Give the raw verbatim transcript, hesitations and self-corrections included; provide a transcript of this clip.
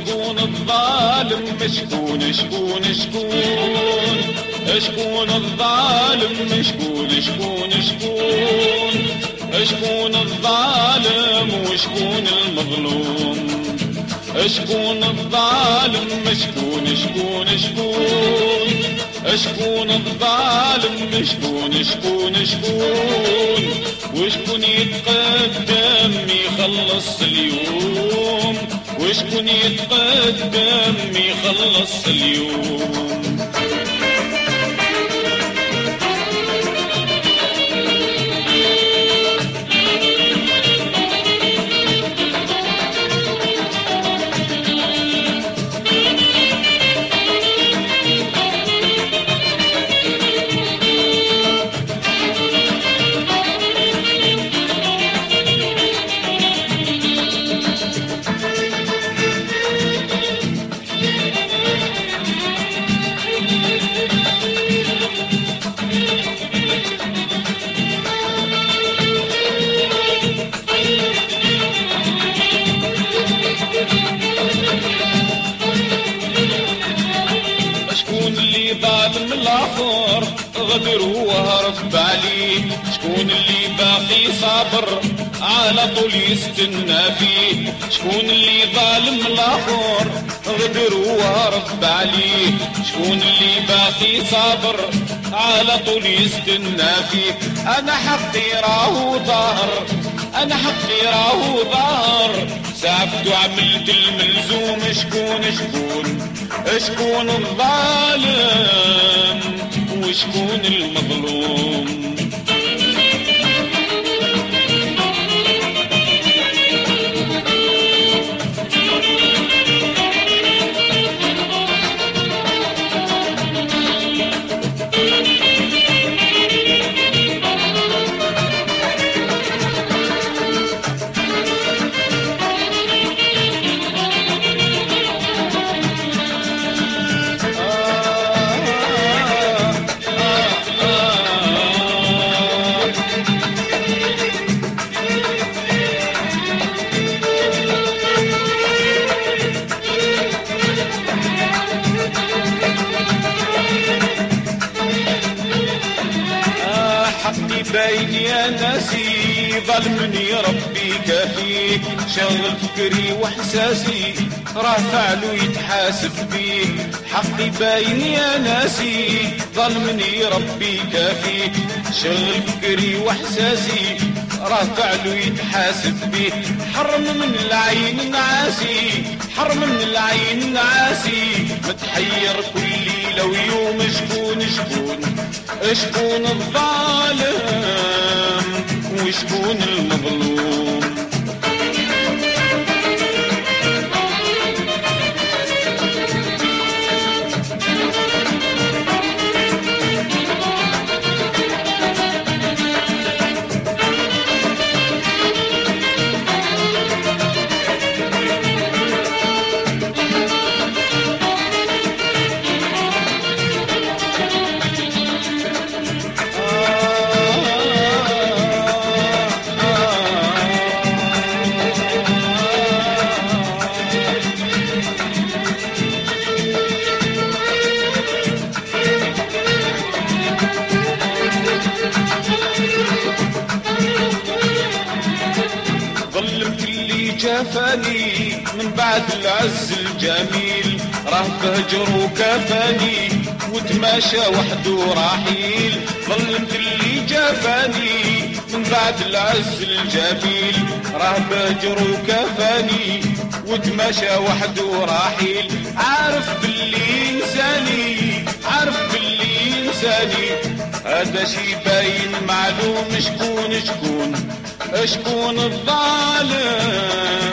شكون الظالم شكون شكون شكون شكون الظالم شكون شكون شكون شكون الظالم وشكون المظلوم شكون الظالم شكون شكون شكون شكون الظالم شكون شكون شكون وشكون يتقدم يخلص اليوم وشكون يتقدم يخلص اليوم ظالم الآخر غدر وهرب عليه شكون اللي باقي صابر على طول يستنى فيه شكون اللي ظالم الآخر غدر وهرب عليه شكون اللي باقي صابر على طول يستنى فيه أنا حقي راهو ظاهر أنا حقي راهو ظاهر سعفت وعملت الملزوم شكون شكون شكون الظالم وشكون المظلوم باين يا ناسي ظلمني ربي كافيه شغل فكري واحساسي راه فعلو يتحاسب بيه حقي باين يا ناسي ظلمني ربي كافيه شغل فكري واحساسي راه فعلو يتحاسب بيه حرم من العين نعاسي حرم من العين نعاسي متحير كل ليلة ويوم شكون شكون شكون الظالم وشكون المظلوم جافاني من بعد العز الجميل راه بهجر وكفاني وتماشى وحده رحيل ظلمت اللي جافاني من بعد العز الجميل راه بهجر وكفاني وتماشى وحده رحيل عارف باللي انساني عارف باللي انساني هذا شي باين معلوم شكون شكون شكون الظالم